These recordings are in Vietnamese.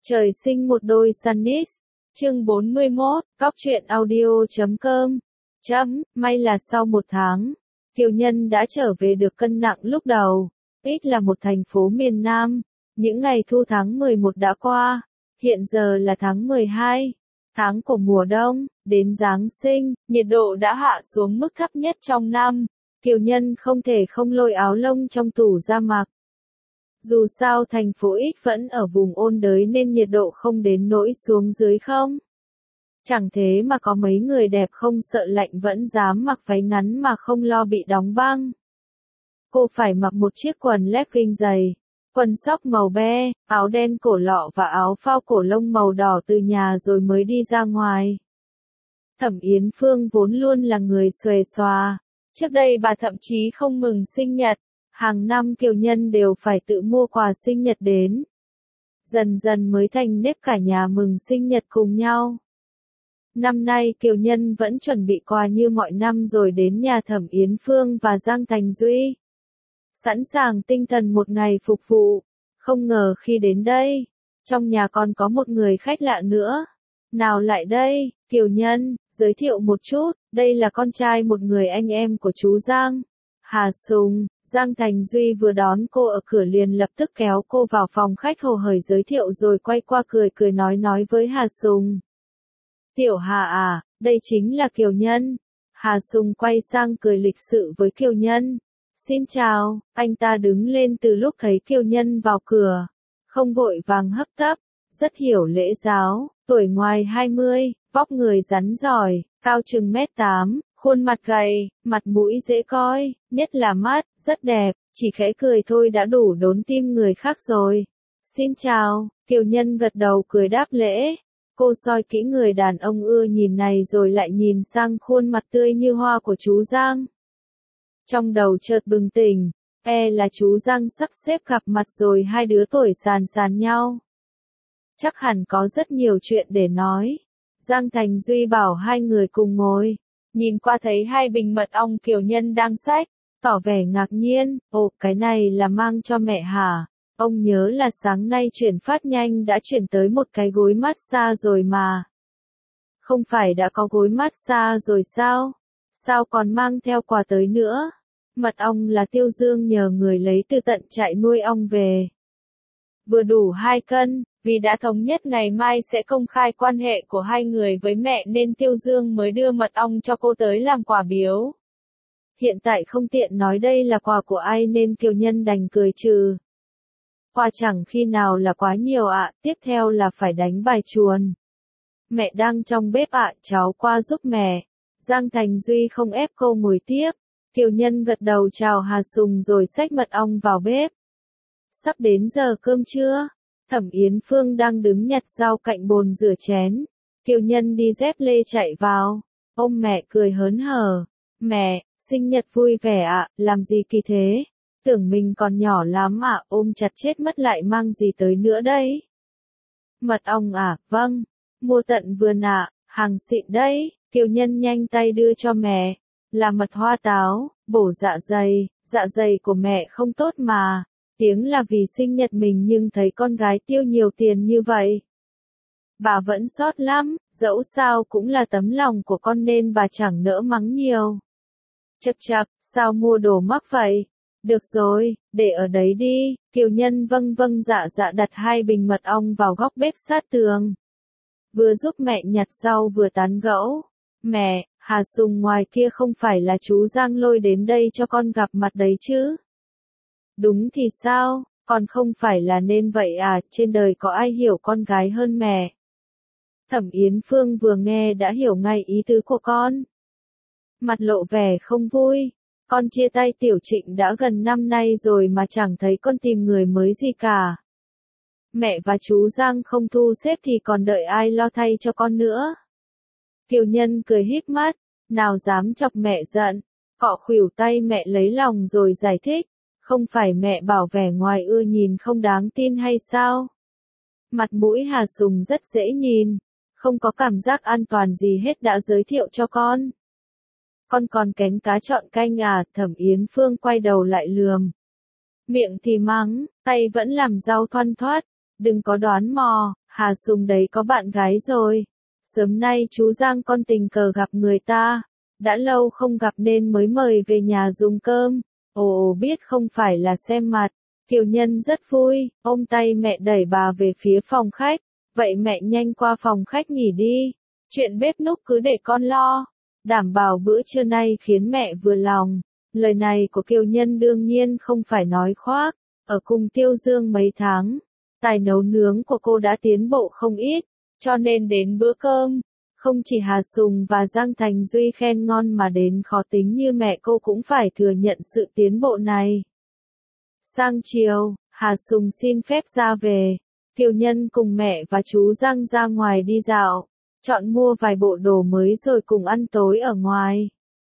Trời sinh một đôi Sunnis. Chương 41, Cóc truyện audio.com. May là sau một tháng, Kiều Nhân đã trở về được cân nặng lúc đầu. Ít là một thành phố miền Nam. Những ngày thu tháng 11 đã qua. Hiện giờ là tháng 12, tháng của mùa đông. Đến Giáng sinh, nhiệt độ đã hạ xuống mức thấp nhất trong năm. Kiều Nhân không thể không lôi áo lông trong tủ ra mặc. Dù sao thành phố ít vẫn ở vùng ôn đới nên nhiệt độ không đến nỗi xuống dưới không. Chẳng thế mà có mấy người đẹp không sợ lạnh vẫn dám mặc váy ngắn mà không lo bị đóng băng. Cô phải mặc một chiếc quần legging dày, quần sóc màu be, áo đen cổ lọ và áo phao cổ lông màu đỏ từ nhà rồi mới đi ra ngoài. Thẩm Yến Phương vốn luôn là người xuề xòa. Trước đây bà thậm chí không mừng sinh nhật. Hàng năm Kiều Nhân đều phải tự mua quà sinh nhật đến. Dần dần mới thành nếp cả nhà mừng sinh nhật cùng nhau. Năm nay Kiều Nhân vẫn chuẩn bị quà như mọi năm rồi đến nhà Thẩm Yến Phương và Giang Thành Duy. Sẵn sàng tinh thần một ngày phục vụ. Không ngờ khi đến đây, trong nhà còn có một người khách lạ nữa. Nào lại đây, Kiều Nhân, giới thiệu một chút, đây là con trai một người anh em của chú Giang, Hà Sùng. Giang Thành Duy vừa đón cô ở cửa liền lập tức kéo cô vào phòng khách hồ hởi giới thiệu rồi quay qua cười nói với Hà Sùng. Tiểu Hà à, đây chính là Kiều Nhân. Hà Sùng quay sang cười lịch sự với Kiều Nhân. Xin chào, anh ta đứng lên từ lúc thấy Kiều Nhân vào cửa. Không vội vàng hấp tấp, rất hiểu lễ giáo, tuổi ngoài 20, vóc người rắn giỏi, cao chừng 1m8. Khuôn mặt gầy, mặt mũi dễ coi, nhất là mắt, rất đẹp, chỉ khẽ cười thôi đã đủ đốn tim người khác rồi. Xin chào, Kiều Nhân gật đầu cười đáp lễ. Cô soi kỹ người đàn ông ưa nhìn này rồi lại nhìn sang khuôn mặt tươi như hoa của chú Giang. Trong đầu chợt bừng tỉnh, là chú Giang sắp xếp gặp mặt rồi hai đứa tuổi sàn nhau. Chắc hẳn có rất nhiều chuyện để nói. Giang Thành Duy bảo hai người cùng ngồi. Nhìn qua thấy hai bình mật ong Kiều Nhân đang xách, tỏ vẻ ngạc nhiên, ồ cái này là mang cho mẹ hả? Ông nhớ là sáng nay chuyển phát nhanh đã chuyển tới một cái gối massage rồi mà. Không phải đã có gối massage rồi sao? Sao còn mang theo quà tới nữa? Mật ong là Tiêu Dương nhờ người lấy từ tận trại nuôi ong về. Vừa đủ 2 cân. Vì đã thống nhất ngày mai sẽ công khai quan hệ của hai người với mẹ nên Tiêu Dương mới đưa mật ong cho cô tới làm quà biếu. Hiện tại không tiện nói đây là quà của ai nên Kiều Nhân đành cười trừ. Quà chẳng khi nào là quá nhiều ạ, tiếp theo là phải đánh bài chuồn. Mẹ đang trong bếp ạ, cháu qua giúp mẹ. Giang Thành Duy không ép cô ngồi tiếp. Kiều Nhân gật đầu chào Hà Sùng rồi xách mật ong vào bếp. Sắp đến giờ cơm trưa. Thẩm Yến Phương đang đứng nhặt rau cạnh bồn rửa chén. Kiều Nhân đi dép lê chạy vào. Ôm mẹ cười hớn hở. Mẹ, sinh nhật vui vẻ ạ, làm gì kỳ thế? Tưởng mình còn nhỏ lắm ạ, ôm chặt chết mất lại mang gì tới nữa đây? Mật ong à, vâng. Mua tận vườn ạ, hàng xịn đấy. Kiều Nhân nhanh tay đưa cho mẹ. Là mật hoa táo, bổ dạ dày của mẹ không tốt mà. Tiếng là vì sinh nhật mình nhưng thấy con gái tiêu nhiều tiền như vậy. Bà vẫn sót lắm, dẫu sao cũng là tấm lòng của con nên bà chẳng nỡ mắng nhiều. Chậc, sao mua đồ mắc vậy? Được rồi, để ở đấy đi. Kiều Nhân vâng dạ đặt 2 bình mật ong vào góc bếp sát tường. Vừa giúp mẹ nhặt rau vừa tán gẫu. Mẹ, Hà Sùng ngoài kia không phải là chú Giang lôi đến đây cho con gặp mặt đấy chứ? Đúng thì sao, còn không phải là nên vậy à, trên đời có ai hiểu con gái hơn mẹ. Thẩm Yến Phương vừa nghe đã hiểu ngay ý tứ của con. Mặt lộ vẻ không vui, con chia tay Tiểu Trịnh đã gần năm nay rồi mà chẳng thấy con tìm người mới gì cả. Mẹ và chú Giang không thu xếp thì còn đợi ai lo thay cho con nữa. Kiều Nhân cười híp mắt, nào dám chọc mẹ giận, cọ khuỷu tay mẹ lấy lòng rồi giải thích. Không phải mẹ bảo vẻ ngoài ưa nhìn không đáng tin hay sao? Mặt mũi Hà Sùng rất dễ nhìn, không có cảm giác an toàn gì hết đã giới thiệu cho con. Con còn cánh cá chọn canh à? Thẩm Yến Phương quay đầu lại lườm. Miệng thì mắng, tay vẫn làm rau thoăn thoắt. đừng có đoán mò, Hà Sùng đấy có bạn gái rồi. Sớm nay chú Giang con tình cờ gặp người ta, đã lâu không gặp nên mới mời về nhà dùng cơm. Ồ biết không phải là xem mặt. Kiều Nhân rất vui, ôm tay mẹ đẩy bà về phía phòng khách. Vậy mẹ nhanh qua phòng khách nghỉ đi. Chuyện bếp núc cứ để con lo. Đảm bảo bữa trưa nay khiến mẹ vừa lòng. Lời này của Kiều Nhân đương nhiên không phải nói khoác. Ở cùng Tiêu Dương mấy tháng, tài nấu nướng của cô đã tiến bộ không ít. Cho nên đến bữa cơm, không chỉ Hà Sùng và Giang Thành Duy khen ngon mà đến khó tính như mẹ cô cũng phải thừa nhận sự tiến bộ này. Sang chiều, Hà Sùng xin phép ra về. Kiều Nhân cùng mẹ và chú Giang ra ngoài đi dạo, chọn mua vài bộ đồ mới rồi cùng ăn tối ở ngoài.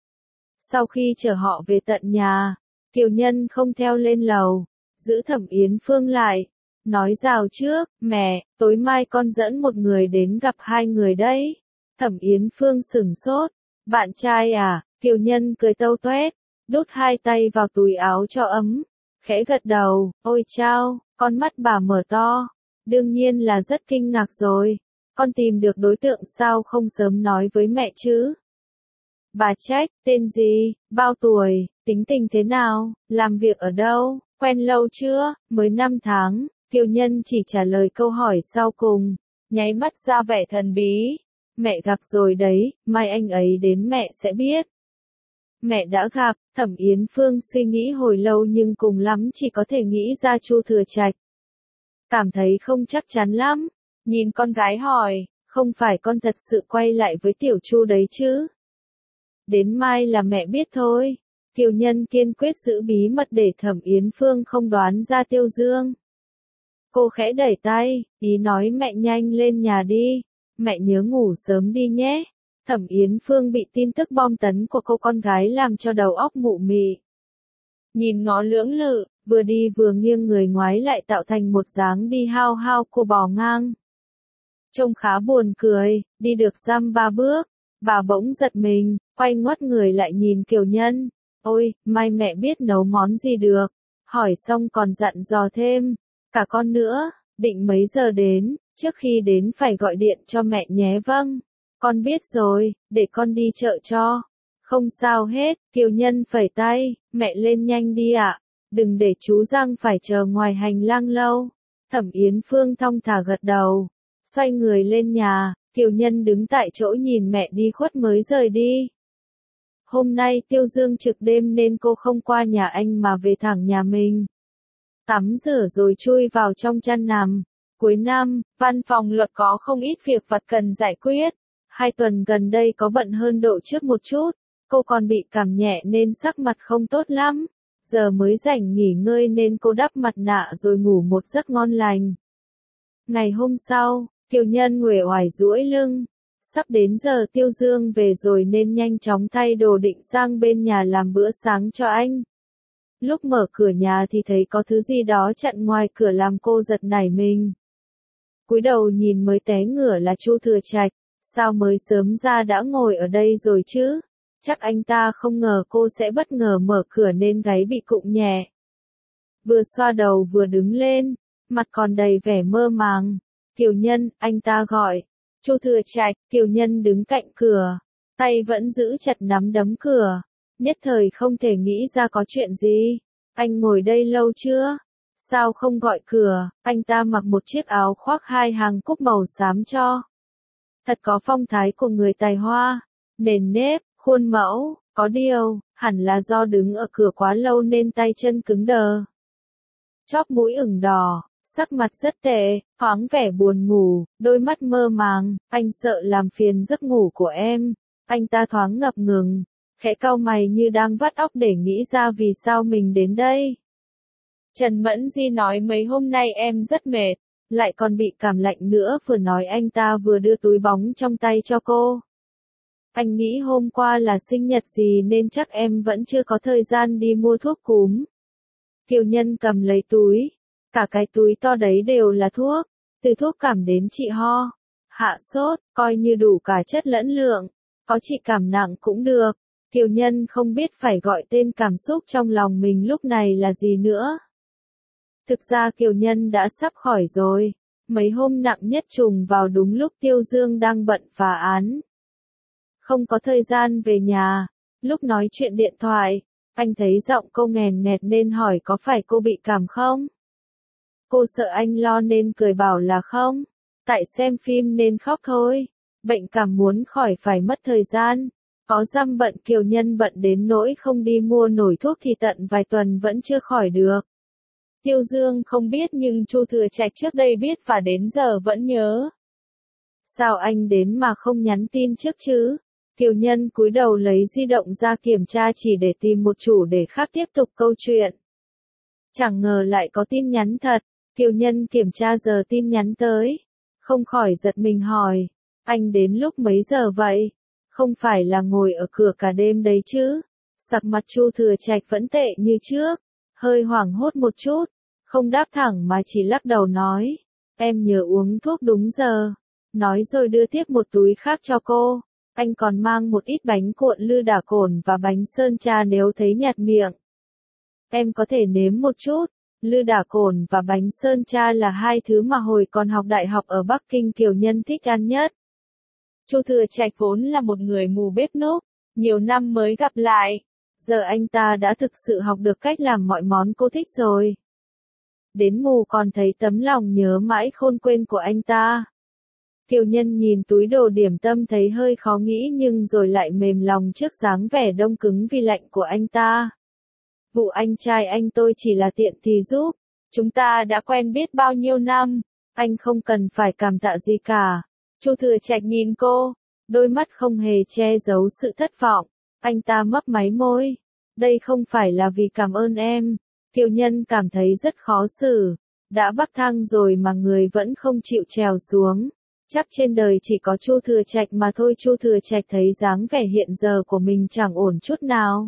Sau khi chở họ về tận nhà, Kiều Nhân không theo lên lầu, giữ Thẩm Yến Phương lại. Nói rào trước, mẹ, tối mai con dẫn một người đến gặp hai người đấy. Thẩm Yến Phương sửng sốt. Bạn trai à? Kiều Nhân cười tâu tuét, đút hai tay vào túi áo cho ấm. Khẽ gật đầu, ôi chao, con mắt bà mở to. Đương nhiên là rất kinh ngạc rồi. Con tìm được đối tượng sao không sớm nói với mẹ chứ? Bà trách, tên gì, bao tuổi, tính tình thế nào, làm việc ở đâu, quen lâu chưa, mới 5 tháng. Kiều Nhân chỉ trả lời câu hỏi sau cùng, nháy mắt ra vẻ thần bí. Mẹ gặp rồi đấy, mai anh ấy đến mẹ sẽ biết. Mẹ đã gặp, Thẩm Yến Phương suy nghĩ hồi lâu nhưng cùng lắm chỉ có thể nghĩ ra Chu Thừa Trạch. Cảm thấy không chắc chắn lắm, nhìn con gái hỏi, không phải con thật sự quay lại với Tiểu Chu đấy chứ? Đến mai là mẹ biết thôi. Kiều Nhân kiên quyết giữ bí mật để Thẩm Yến Phương không đoán ra Tiêu Dương. Cô khẽ đẩy tay, ý nói mẹ nhanh lên nhà đi, mẹ nhớ ngủ sớm đi nhé. Thẩm Yến Phương bị tin tức bom tấn của cô con gái làm cho đầu óc mụ mị. Nhìn ngó lưỡng lự, vừa đi vừa nghiêng người ngoái lại tạo thành một dáng đi hao hao của bò ngang. Trông khá buồn cười, đi được dăm ba bước, bà bỗng giật mình, quay ngoắt người lại nhìn Kiều Nhân. Ôi, mai mẹ biết nấu món gì được. Hỏi xong còn dặn dò thêm, cả con nữa, định mấy giờ đến, trước khi đến phải gọi điện cho mẹ nhé. Vâng, con biết rồi, để con đi chợ cho. Không sao hết, Kiều Nhân phẩy tay, mẹ lên nhanh đi ạ, đừng để chú Giang phải chờ ngoài hành lang lâu. Thẩm Yến Phương thong thả gật đầu, xoay người lên nhà, Kiều Nhân đứng tại chỗ nhìn mẹ đi khuất mới rời đi. Hôm nay Tiêu Dương trực đêm nên cô không qua nhà anh mà về thẳng nhà mình. Tắm rửa rồi chui vào trong chăn nằm. Cuối năm, văn phòng luật có không ít việc vặt cần giải quyết. 2 tuần gần đây có bận hơn độ trước một chút. Cô còn bị cảm nhẹ nên sắc mặt không tốt lắm. Giờ mới rảnh nghỉ ngơi nên cô đắp mặt nạ rồi ngủ một giấc ngon lành. Ngày hôm sau, Kiều Nhân uể oải duỗi lưng. Sắp đến giờ Tiêu Dương về rồi nên nhanh chóng thay đồ định sang bên nhà làm bữa sáng cho anh. Lúc mở cửa nhà thì thấy có thứ gì đó chặn ngoài cửa làm cô giật nảy mình. Cúi đầu nhìn mới té ngửa là Chu Thừa Trạch, sao mới sớm ra đã ngồi ở đây rồi chứ? Chắc anh ta không ngờ cô sẽ bất ngờ mở cửa nên gáy bị cụng nhẹ. Vừa xoa đầu vừa đứng lên, mặt còn đầy vẻ mơ màng. Kiều Nhân, anh ta gọi. Chu Thừa Trạch, Kiều Nhân đứng cạnh cửa, tay vẫn giữ chặt nắm đấm cửa. Nhất thời không thể nghĩ ra có chuyện gì. Anh ngồi đây lâu chưa? Sao không gọi cửa? Anh ta mặc một chiếc áo khoác 2 hàng cúc màu xám cho. Thật có phong thái của người tài hoa. Nền nếp, khuôn mẫu, có điều, hẳn là do đứng ở cửa quá lâu nên tay chân cứng đờ. Chóp mũi ửng đỏ, sắc mặt rất tệ, thoáng vẻ buồn ngủ, đôi mắt mơ màng, anh sợ làm phiền giấc ngủ của em. Anh ta thoáng ngập ngừng, khẽ cau mày như đang vắt óc để nghĩ ra vì sao mình đến đây. Trần Mẫn Di nói mấy hôm nay em rất mệt, lại còn bị cảm lạnh nữa, vừa nói anh ta vừa đưa túi bóng trong tay cho cô. Anh nghĩ hôm qua là sinh nhật gì nên chắc em vẫn chưa có thời gian đi mua thuốc cúm. Kiều Nhân cầm lấy túi, cả cái túi to đấy đều là thuốc, từ thuốc cảm đến trị ho, hạ sốt, coi như đủ cả chất lẫn lượng, có trị cảm nặng cũng được. Kiều Nhân không biết phải gọi tên cảm xúc trong lòng mình lúc này là gì nữa. Thực ra Kiều Nhân đã sắp khỏi rồi, Mấy hôm nặng nhất trùng vào đúng lúc Tiêu Dương đang bận phá án. Không có thời gian về nhà, lúc nói chuyện điện thoại, anh thấy giọng cô nghèn nghẹt nên hỏi có phải cô bị cảm không? Cô sợ anh lo nên cười bảo là không, tại xem phim nên khóc thôi, bệnh cảm muốn khỏi phải mất thời gian. Có dăm bận Kiều Nhân bận đến nỗi không đi mua nổi thuốc thì tận vài tuần vẫn chưa khỏi được. Tiêu Dương không biết nhưng Chu Thừa Trạch trước đây biết và đến giờ vẫn nhớ. Sao anh đến mà không nhắn tin trước chứ? Kiều Nhân cúi đầu lấy di động ra kiểm tra chỉ để tìm một chủ đề khác tiếp tục câu chuyện. Chẳng ngờ lại có tin nhắn thật, Kiều Nhân kiểm tra giờ tin nhắn tới. Không khỏi giật mình hỏi, anh đến lúc mấy giờ vậy? Không phải là ngồi ở cửa cả đêm đấy chứ? Sắc mặt Chu Thừa Trạch vẫn tệ như trước, hơi hoảng hốt một chút, không đáp thẳng mà chỉ lắc đầu nói, em nhớ uống thuốc đúng giờ. Nói rồi đưa tiếp một túi khác cho cô, anh còn mang một ít bánh cuộn lư đả cồn và bánh sơn tra nếu thấy nhạt miệng. Em có thể nếm một chút. Lư đả cồn và bánh sơn tra là hai thứ mà hồi còn học đại học ở Bắc Kinh Kiều Nhân thích ăn nhất. Chu Thừa Trạch vốn là một người mù bếp núc, nhiều năm mới gặp lại. Giờ anh ta đã thực sự học được cách làm mọi món cô thích rồi. Đến mù còn thấy tấm lòng nhớ mãi khôn quên của anh ta. Kiều Nhân nhìn túi đồ điểm tâm thấy hơi khó nghĩ nhưng rồi lại mềm lòng trước dáng vẻ đông cứng vì lạnh của anh ta. Vụ anh trai anh tôi chỉ là tiện thì giúp. Chúng ta đã quen biết bao nhiêu năm, anh không cần phải cảm tạ gì cả. Chu Thừa Trạch nhìn cô, đôi mắt không hề che giấu sự thất vọng. Anh ta mấp máy môi. Đây không phải là vì cảm ơn em. Kiều Nhân cảm thấy rất khó xử. Đã bắt thang rồi mà người vẫn không chịu trèo xuống. Chắc trên đời chỉ có Chu Thừa Trạch mà thôi. Chu Thừa Trạch thấy dáng vẻ hiện giờ của mình chẳng ổn chút nào.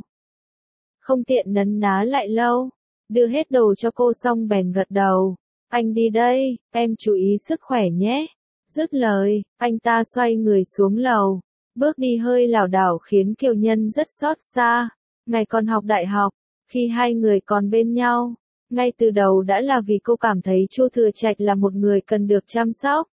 Không tiện nấn ná lại lâu. Đưa hết đồ cho cô xong bèn gật đầu. Anh đi đây, em chú ý sức khỏe nhé. Dứt lời, anh ta xoay người xuống lầu. Bước đi hơi lảo đảo khiến Kiều Nhân rất xót xa. Ngày còn học đại học, khi hai người còn bên nhau, ngay từ đầu đã là vì cô cảm thấy Chu Thừa Trạch là một người cần được chăm sóc.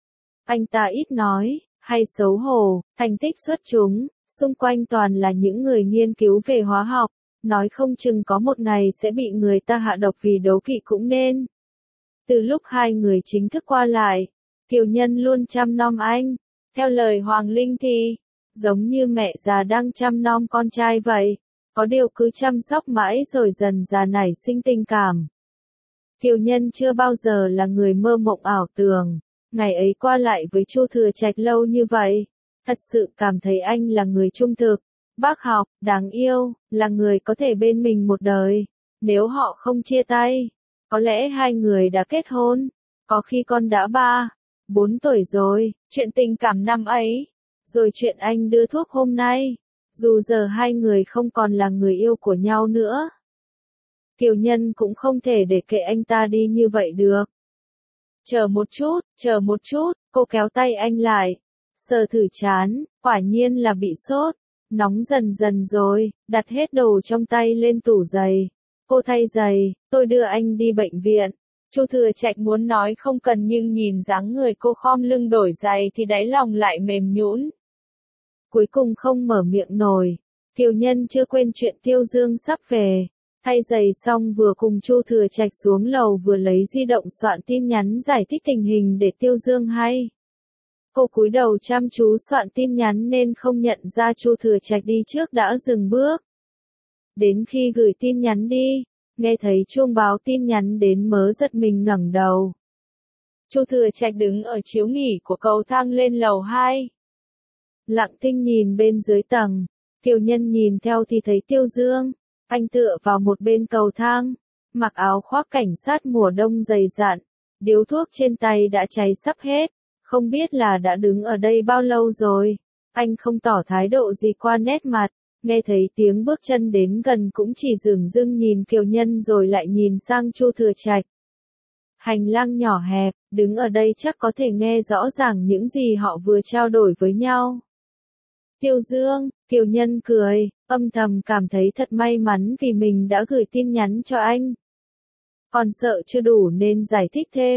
Anh ta ít nói, hay xấu hổ, thành tích xuất chúng, xung quanh toàn là những người nghiên cứu về hóa học. Nói không chừng có một ngày sẽ bị người ta hạ độc vì đố kỵ cũng nên. Từ lúc hai người chính thức qua lại, Kiều Nhân luôn chăm nom anh. Theo lời Hoàng Linh thì, giống như mẹ già đang chăm nom con trai vậy. Có điều cứ chăm sóc mãi rồi dần già nảy sinh tình cảm. Kiều Nhân chưa bao giờ là người mơ mộng ảo tưởng. Ngày ấy qua lại với Chu Thừa Trạch lâu như vậy, thật sự cảm thấy anh là người trung thực, bác học, đáng yêu, là người có thể bên mình một đời. Nếu họ không chia tay, có lẽ hai người đã kết hôn, có khi con đã 3, 4 tuổi rồi. Chuyện tình cảm năm ấy, rồi chuyện anh đưa thuốc hôm nay, dù giờ hai người không còn là người yêu của nhau nữa. Kiều Nhân cũng không thể để kệ anh ta đi như vậy được. Chờ một chút, cô kéo tay anh lại, sờ thử trán, quả nhiên là bị sốt, nóng dần dần rồi, đặt hết đồ trong tay lên tủ giày. Cô thay giày, tôi đưa anh đi bệnh viện. Chu Thừa Trạch muốn nói không cần nhưng nhìn dáng người cô khom lưng đổi giày thì đáy lòng lại mềm nhũn. Cuối cùng không mở miệng nổi. Kiều Nhân chưa quên chuyện Tiêu Dương sắp về. Thay giày xong vừa cùng Chu Thừa Trạch xuống lầu vừa lấy di động soạn tin nhắn giải thích tình hình để Tiêu Dương hay. Cô cúi đầu chăm chú soạn tin nhắn nên không nhận ra Chu Thừa Trạch đi trước đã dừng bước. Đến khi gửi tin nhắn đi, nghe thấy chuông báo tin nhắn đến mớ giật mình ngẩng đầu. Chu Thừa Trạch đứng ở chiếu nghỉ của cầu thang lên lầu 2. Lặng thinh nhìn bên dưới tầng, Kiều Nhân nhìn theo thì thấy Tiêu Dương. Anh tựa vào một bên cầu thang, mặc áo khoác cảnh sát mùa đông dày dặn, điếu thuốc trên tay đã cháy sắp hết, không biết là đã đứng ở đây bao lâu rồi. Anh không tỏ thái độ gì qua nét mặt, nghe thấy tiếng bước chân đến gần cũng chỉ dửng dưng nhìn Kiều Nhân rồi lại nhìn sang Chu Thừa Trạch. Hành lang nhỏ hẹp, đứng ở đây chắc có thể nghe rõ ràng những gì họ vừa trao đổi với nhau. Tiêu Dương, Kiều Nhân cười, âm thầm cảm thấy thật may mắn vì mình đã gửi tin nhắn cho anh. Còn sợ chưa đủ nên giải thích thêm,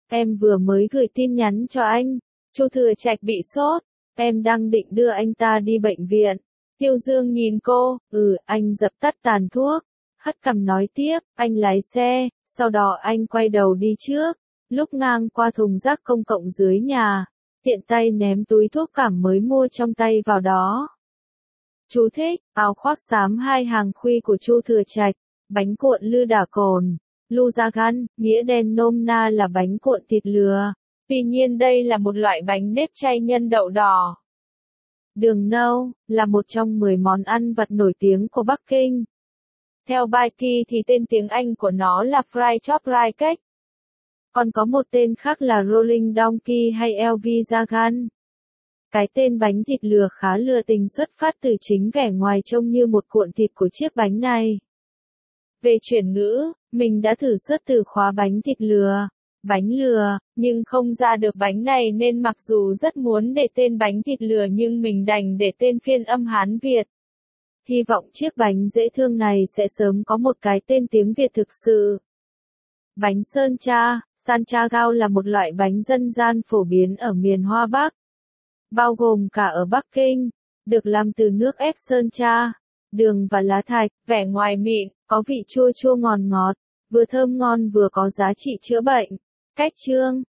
Em vừa mới gửi tin nhắn cho anh. Chu Thừa Trạch bị sốt. Em đang định đưa anh ta đi bệnh viện. Tiêu Dương nhìn cô. Anh dập tắt tàn thuốc. Hất cằm nói tiếp. Anh lái xe. Sau đó anh quay đầu đi trước. Lúc ngang qua thùng rác công cộng dưới nhà, tiện tay ném túi thuốc cảm mới mua trong tay vào đó. Chú thích, áo khoác xám 2 hàng khuy của Chu Thừa Trạch, bánh cuộn lư đả cồn, lu da gan, nghĩa đen nôm na là bánh cuộn thịt lừa. Tuy nhiên đây là một loại bánh nếp chay nhân đậu đỏ. Đường nâu, là một trong 10 món ăn vặt nổi tiếng của Bắc Kinh. Theo Baiki thì tên tiếng Anh của nó là Fried Chop Rye Cake. Còn có một tên khác là Rolling Donkey hay LV Jagan. Cái tên bánh thịt lừa khá lừa tình xuất phát từ chính vẻ ngoài trông như một cuộn thịt của chiếc bánh này. Về chuyển ngữ, mình đã thử search từ khóa bánh thịt lừa, bánh lừa, nhưng không ra được bánh này nên mặc dù rất muốn để tên bánh thịt lừa nhưng mình đành để tên phiên âm Hán Việt. Hy vọng chiếc bánh dễ thương này sẽ sớm có một cái tên tiếng Việt thực sự. Bánh sơn cha, san cha gao là một loại bánh dân gian phổ biến ở miền Hoa Bắc, bao gồm cả ở Bắc Kinh, được làm từ nước ép sơn cha, đường và lá thạch, vẻ ngoài mịn, có vị chua chua ngọt ngọt, vừa thơm ngon vừa có giá trị chữa bệnh. Cách chưng,